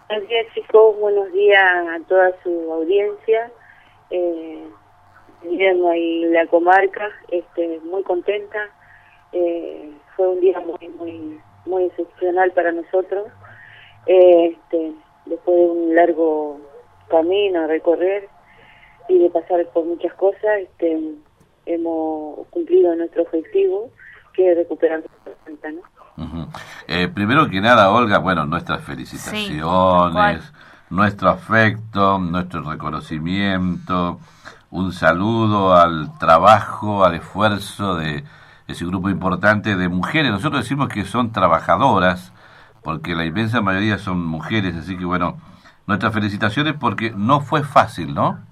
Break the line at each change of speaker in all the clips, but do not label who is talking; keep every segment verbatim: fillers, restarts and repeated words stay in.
Buenos días, chicos, buenos días a toda su audiencia. Eh, viviendo ahí en la comarca, este, muy contenta. Eh, fue un día muy muy muy excepcional para nosotros. Eh, este, después de un largo camino a recorrer y de pasar por muchas cosas, este, hemos cumplido nuestro objetivo, que es recuperar nuestra planta, ¿no?
Uh-huh. Eh, primero que nada, Olga, bueno, nuestras felicitaciones, sí, nuestro afecto, nuestro reconocimiento, un saludo al trabajo, al esfuerzo de ese grupo importante de mujeres. Nosotros decimos que son trabajadoras, porque la inmensa mayoría son mujeres, así que bueno, nuestras felicitaciones porque no fue fácil, ¿no?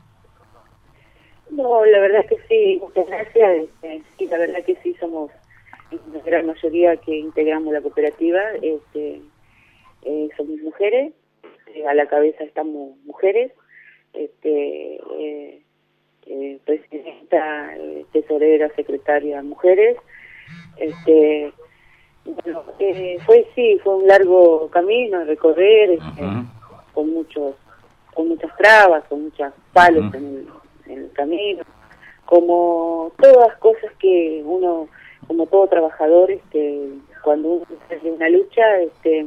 No, la verdad que sí, muchas gracias. Eh, sí, la verdad que sí, somos la gran mayoría que integramos la cooperativa, este, eh, somos mujeres, eh, a la cabeza estamos mujeres, este, eh, eh, presidenta, eh, tesorera, secretaria, mujeres. Este, bueno, eh, fue sí, fue un largo camino a recorrer, este, uh-huh. con muchos, con muchas trabas, con muchos palos uh-huh. en, el, en el camino, como todas cosas que uno, como todo trabajador, este, cuando uno hace una lucha, este,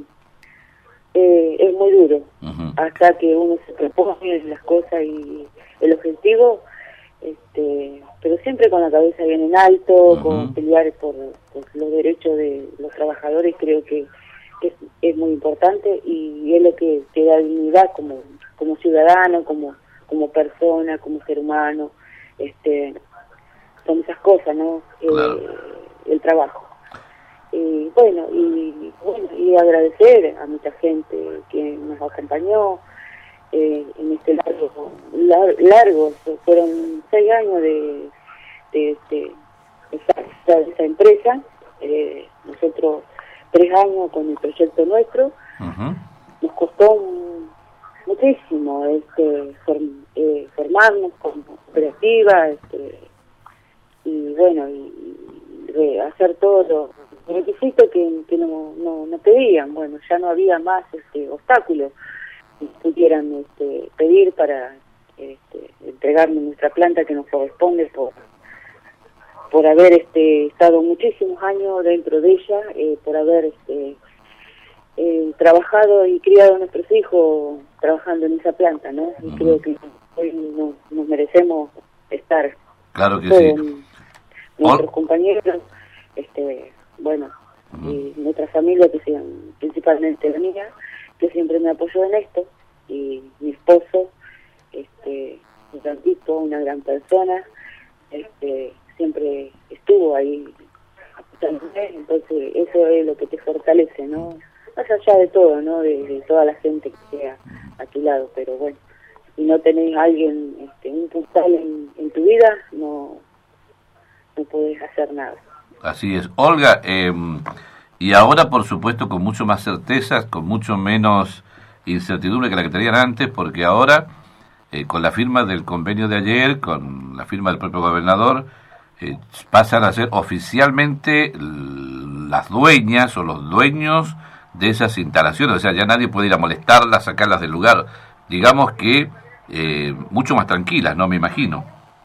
eh, es muy duro, uh-huh. hasta que uno se propone las cosas y el objetivo, este, pero siempre con la cabeza bien en alto, uh-huh. con pelear por, por los derechos de los trabajadores, creo que es, es muy importante y es lo que te da dignidad como, como ciudadano, como, como persona, como ser humano, este, son esas cosas, ¿no?
Claro.
Eh, el trabajo. Y bueno, y bueno, y agradecer a mucha gente que nos acompañó eh, en este largo, lar, largo, fueron seis años de, de, de, de, esa, de esa empresa, eh, nosotros tres años con el proyecto nuestro, uh-huh. nos costó un, muchísimo este form, eh, formarnos como cooperativa, este, y bueno, y, y hacer todos los requisitos que, que no, no, no pedían. Bueno, ya no había más este obstáculos que pudieran este, pedir para este, entregarnos nuestra planta que nos corresponde por por haber este estado muchísimos años dentro de ella, eh, por haber este eh, trabajado y criado a nuestros hijos trabajando en esa planta, ¿no? Y uh-huh. creo que hoy nos, nos merecemos estar.
Claro que sí.
Nuestros Ol- compañeros, este, bueno, uh-huh. y nuestra familia, que sean principalmente la mía, que siempre me apoyó en esto, y mi esposo, este, un gran tipo, una gran persona, este, siempre estuvo ahí apoyándome, entonces eso es lo que te fortalece, ¿no? Más allá de todo, ¿no? De, de toda la gente que sea a tu lado, pero bueno, si no tenés a alguien, este, un puntal en, en tu vida, no no podés hacer nada.
Así es. Olga, eh, y ahora por supuesto con mucho más certezas, con mucho menos incertidumbre que la que tenían antes, porque ahora, eh, con la firma del convenio de ayer, con la firma del propio gobernador, eh, pasan a ser oficialmente las dueñas o los dueños de esas instalaciones, o sea, ya nadie puede ir a molestarlas, sacarlas del lugar, digamos que eh, mucho más tranquilas, ¿no? Me imagino.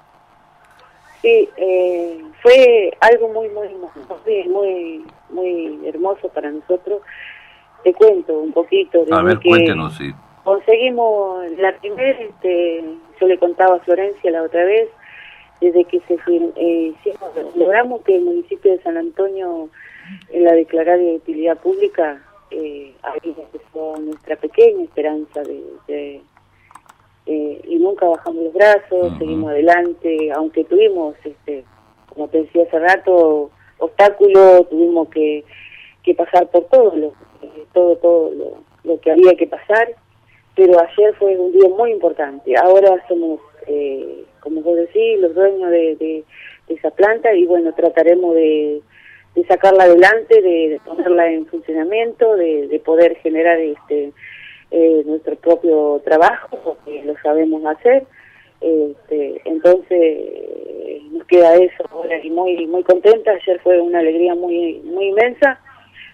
Sí, eh, fue algo muy, muy, muy, muy, muy hermoso para nosotros. Te cuento un poquito.
A ver,
que
cuéntenos, sí.
Conseguimos la primera, este, yo le contaba a Florencia la otra vez, desde que se eh, hicimos, logramos que el municipio de San Antonio, en la declarada de utilidad pública, eh, ahí empezó nuestra pequeña esperanza de... de Eh, y nunca bajamos los brazos, uh-huh. seguimos adelante, aunque tuvimos, este, como te decía hace rato, obstáculos, tuvimos que, que pasar por todo lo, eh, todo, todo lo, lo que había que pasar, pero ayer fue un día muy importante. Ahora somos, eh, como vos decís, los dueños de, de, de esa planta y bueno, trataremos de, de sacarla adelante, de, de ponerla en funcionamiento, de, de poder generar este Eh, nuestro propio trabajo, porque lo sabemos hacer, este, entonces nos queda eso ahora y muy muy contenta. Ayer fue una alegría muy muy inmensa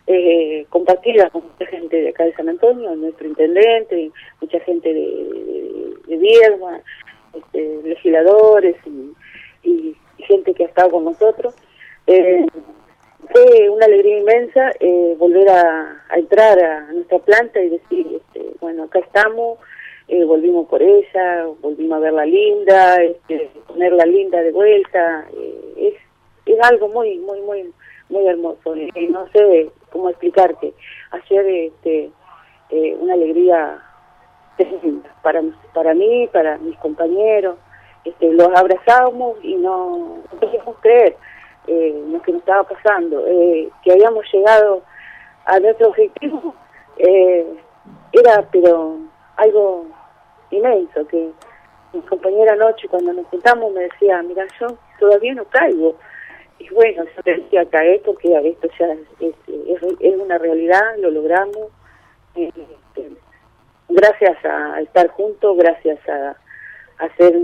eh, compartida con mucha gente de acá de San Antonio, nuestro intendente, mucha gente de, de, de Viedma, este, legisladores y, y, y gente que ha estado con nosotros. Eh, fue una alegría inmensa eh, volver a, a entrar a nuestra planta y decir, este, bueno, acá estamos, eh, volvimos por ella, volvimos a verla linda, este, ponerla linda de vuelta, eh, es, es algo muy, muy, muy, muy hermoso. Eh, no sé cómo explicarte. Ayer, este, eh, una alegría tremenda para, para mí, para mis compañeros, este, los abrazamos y no, no podíamos creer eh, lo que nos estaba pasando, eh, que habíamos llegado a nuestro objetivo, eh, era pero algo inmenso, que mi compañera anoche cuando nos juntamos me decía, mira, yo todavía no caigo, y bueno, yo te decía, caer porque esto ya es, es, es una realidad, lo logramos, eh, este, gracias a estar juntos, gracias a, a ser,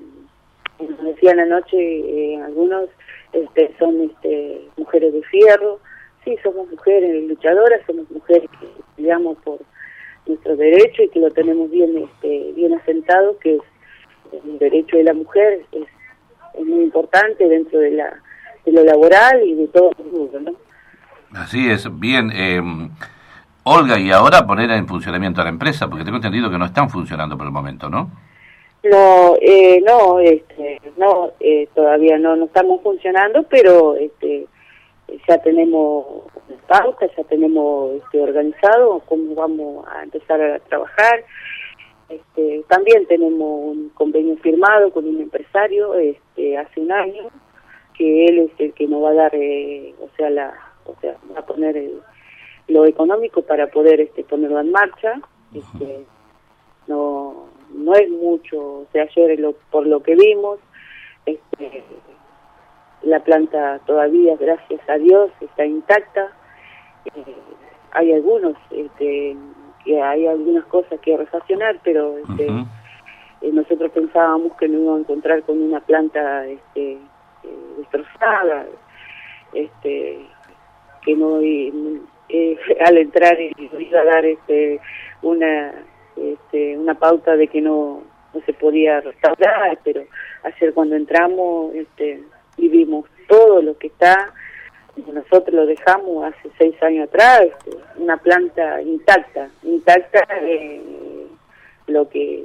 como decían anoche eh, algunos, este, son este, mujeres de fierro. Sí, somos mujeres luchadoras, somos mujeres que peleamos por nuestro derecho y que lo tenemos bien este, bien asentado, que es el derecho de la mujer, es, es muy importante dentro de la de lo laboral y de todo el mundo, ¿no?
Así es, bien. Eh, Olga, y ahora poner en funcionamiento a la empresa, porque tengo entendido que no están funcionando por el momento, ¿no?
No, eh, no, este, no, eh, todavía no, no estamos funcionando, pero este, ya tenemos pautas, ya tenemos este, organizado cómo vamos a empezar a trabajar. Este, también tenemos un convenio firmado con un empresario este, hace un año, que él es el que nos va a dar, eh, o sea, la, o sea, va a poner el, lo económico para poder este, ponerlo en marcha. Este, no no es mucho, o sea, ayer lo, por lo que vimos, este, la planta todavía, gracias a Dios, está intacta. Eh, hay algunos, este, que hay algunas cosas que refaccionar, pero este, uh-huh. eh, nosotros pensábamos que nos íbamos a encontrar con una planta este, eh, destrozada, este, que no eh, al entrar iba a dar este, una Este, una pauta de que no, no se podía restaurar, pero ayer cuando entramos este, y vimos todo lo que está, nosotros lo dejamos hace seis años atrás, este, una planta intacta, intacta, eh, lo que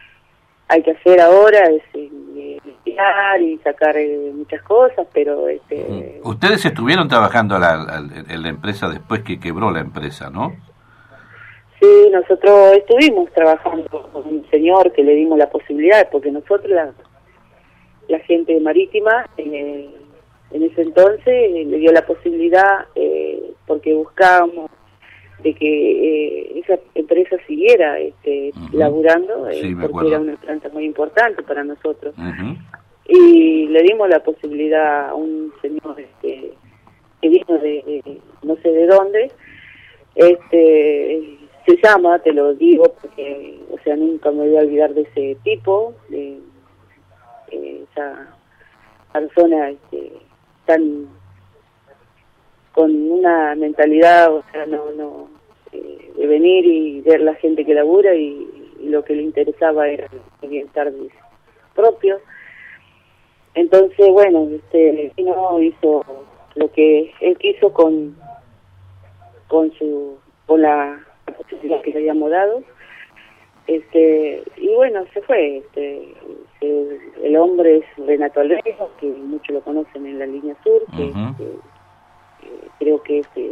hay que hacer ahora es eh, limpiar y sacar eh, muchas cosas, pero... este
Ustedes estuvieron trabajando la, la, en la empresa después que quebró la empresa, ¿no?
Sí, nosotros estuvimos trabajando con un señor que le dimos la posibilidad, porque nosotros, la, la gente marítima, eh, en ese entonces eh, le dio la posibilidad, eh, porque buscábamos de que eh, esa empresa siguiera este, uh-huh. laburando, eh, sí, porque acuerdo. Era una planta muy importante para nosotros. Uh-huh. Y le dimos la posibilidad a un señor este, que vino de, de no sé de dónde, este... se llama, te lo digo, porque, o sea, nunca me voy a olvidar de ese tipo, de, de esa persona este, tan, con una mentalidad, o sea, no, no, eh, de venir y ver la gente que labura y, y lo que le interesaba era el bienestar propio. Entonces, bueno, este, no hizo lo que él quiso con, con su, con la posibilidad que le habíamos dado, este, y bueno, se fue, este, el, el hombre es Renato Alvejo, que muchos lo conocen en la línea sur, que, uh-huh. que, que creo que es eh,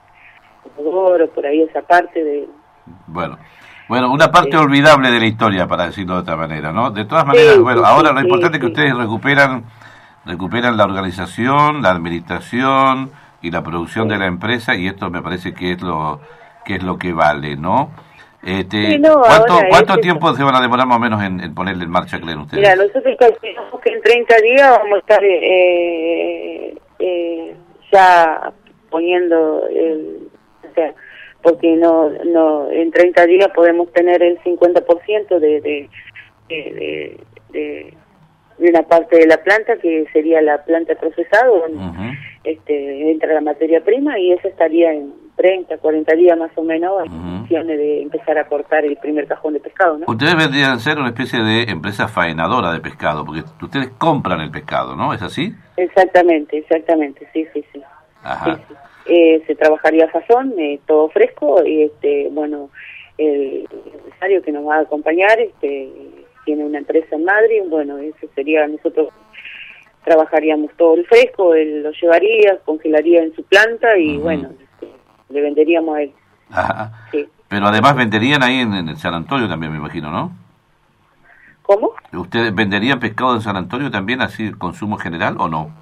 o por ahí esa parte de...
Bueno, bueno, una parte eh, olvidable de la historia, para decirlo de otra manera, ¿no? De todas maneras,
sí,
bueno,
sí,
ahora
sí,
lo importante
sí,
es que ustedes recuperan, recuperan la organización, la administración y la producción sí. de la empresa, y esto me parece que es lo que es lo que vale, ¿no? Este,
sí, no
¿Cuánto, ¿cuánto
es
tiempo eso. se van a demorar más o menos en, en ponerle en marcha, creen ustedes?
Mira, nosotros calculamos que en treinta días vamos a estar eh, eh, ya poniendo el, o sea, porque no, no, en treinta días podemos tener el cincuenta por ciento de, de, de, de, de, de una parte de la planta, que sería la planta procesada, donde uh-huh. este, entra la materia prima, y esa estaría en treinta, cuarenta días más o menos, en
Uh-huh.
función de empezar a cortar el primer cajón de pescado, ¿no?
Ustedes vendrían a ser una especie de empresa faenadora de pescado, porque ustedes compran el pescado, ¿no? ¿Es así?
Exactamente, exactamente, sí, sí, sí.
Ajá.
Sí, sí. Eh, se trabajaría a sazón, eh, todo fresco, y este, bueno, el empresario que nos va a acompañar este, tiene una empresa en Madrid, bueno, eso sería, nosotros trabajaríamos todo el fresco, él lo llevaría, congelaría en su planta y
Uh-huh.
bueno, este, le venderíamos a él.
Ajá.
Sí.
Pero además venderían ahí en, en San Antonio también, me imagino, ¿no?
¿Cómo?
¿Ustedes venderían pescado en San Antonio también, así el consumo general, o no?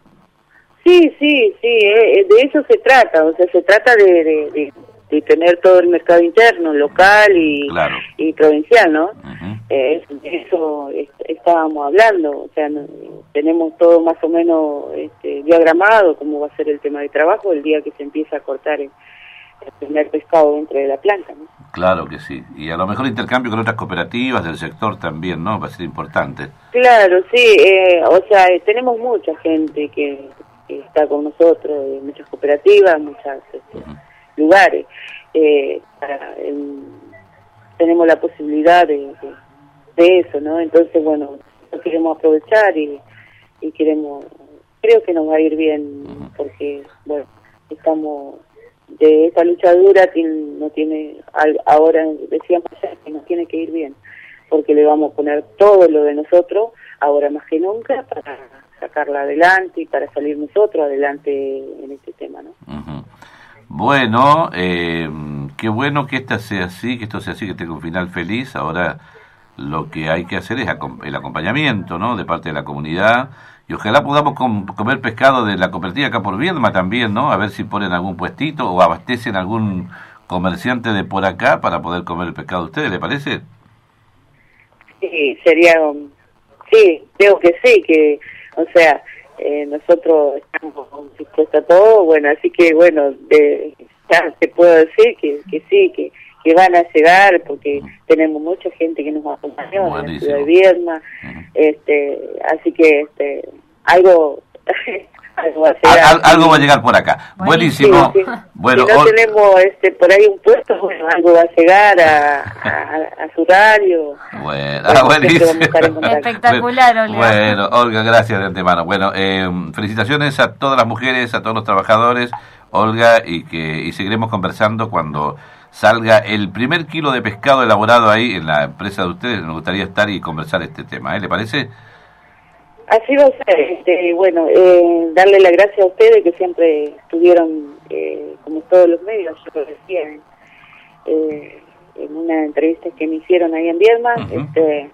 Sí, sí, sí, eh, de eso se trata, o sea, se trata de, de, de, de tener todo el mercado interno, local y,
Claro.
y provincial, ¿no?
Uh-huh.
Eh, de eso est- estábamos hablando, o sea, no- tenemos todo más o menos este, diagramado, cómo va a ser el tema de trabajo el día que se empieza a cortar el, el primer pescado dentro de la planta, ¿no?
Claro que sí. Y a lo mejor intercambio con otras cooperativas del sector también, ¿no? Va a ser importante.
Claro, sí, eh, o sea, eh, tenemos mucha gente que, que está con nosotros, eh, muchas cooperativas, muchos este,
Uh-huh.
lugares. Eh, para, em, tenemos la posibilidad de, de, de eso, ¿no? Entonces, bueno, lo queremos aprovechar y, y queremos, creo que nos va a ir bien,
Uh-huh.
porque, bueno, estamos de esta lucha dura, tiene, no tiene, al- ahora decíamos ya que nos tiene que ir bien, porque le vamos a poner todo lo de nosotros, ahora más que nunca, para sacarla adelante y para salir nosotros adelante en este tema, ¿no?
Uh-huh. Bueno, eh, qué bueno que esta sea así, que esto sea así, que tenga un final feliz. Ahora lo que hay que hacer es acom- el acompañamiento, ¿no? De parte de la comunidad. Y ojalá podamos com- comer pescado de la cooperativa acá por Viedma también, ¿no? A ver si ponen algún puestito o abastecen algún comerciante de por acá para poder comer el pescado de ustedes, ¿le parece?
Sí, sería, um, sí, creo que sí, que, o sea, eh, nosotros estamos dispuestos a todo, bueno, así que, bueno, de, ya te puedo decir que, que sí, que, que van a llegar, porque tenemos mucha gente que nos acompañó en la
Buenísimo.
ciudad de Viedma,
Uh-huh.
este, así que, este, algo, algo va a
Al-
llegar.
al- algo va a llegar por acá. Buenísimo.
Sí, sí.
Bueno,
si no
Ol-
tenemos este por ahí un puesto, bueno, algo va a llegar a, a, a su horario.
Bueno,
Bueno,
ah,
siempre
buenísimo.
vamos a estar en contacto.
Espectacular, Olga.
Bueno, Olga, gracias de antemano. Bueno, eh, felicitaciones a todas las mujeres, a todos los trabajadores, Olga, y que y seguiremos conversando cuando salga el primer kilo de pescado elaborado ahí en la empresa de ustedes. Nos gustaría estar y conversar este tema, ¿eh? ¿Le parece?
Así va a ser, este, bueno, eh, darle las gracias a ustedes que siempre estuvieron, eh, como todos los medios, yo lo decía en, eh, en una entrevista que me hicieron ahí en Viedma,
Uh-huh.
este,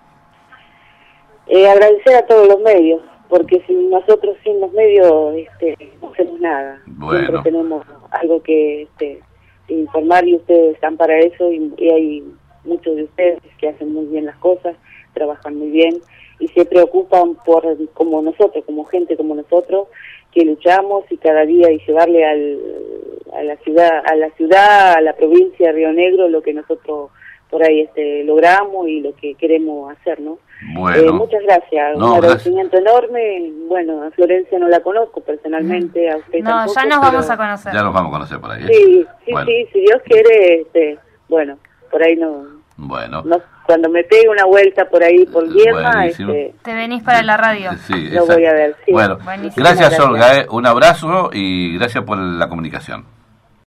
eh, agradecer a todos los medios, porque si nosotros sin los medios este, no hacemos nada,
Bueno.
siempre tenemos algo que este, informar y ustedes están para eso y, y hay muchos de ustedes que hacen muy bien las cosas, trabajan muy bien y se preocupan por como nosotros, como gente como nosotros, que luchamos y cada día y llevarle al, a la ciudad, a la ciudad, a la provincia de Río Negro lo que nosotros por ahí este logramos y lo que queremos hacer, ¿no?
Bueno.
Eh, muchas gracias,
No,
un agradecimiento enorme. Bueno, a Florencia no la conozco personalmente, a usted
No,
tampoco,
ya nos
pero-
vamos a conocer.
Ya nos vamos a conocer por ahí, ¿eh?
Sí, sí,
Bueno.
sí, si Dios quiere, este, bueno, por ahí no,
Bueno.
no cuando me pegue una vuelta por ahí por Viedma,
Buenísimo.
este,
Te venís para la radio.
Sí,
Lo
exacto.
voy a ver, sí.
Bueno,
Buenísimo.
gracias,
Gracias.
Olga, ¿eh? Un abrazo y gracias por la comunicación.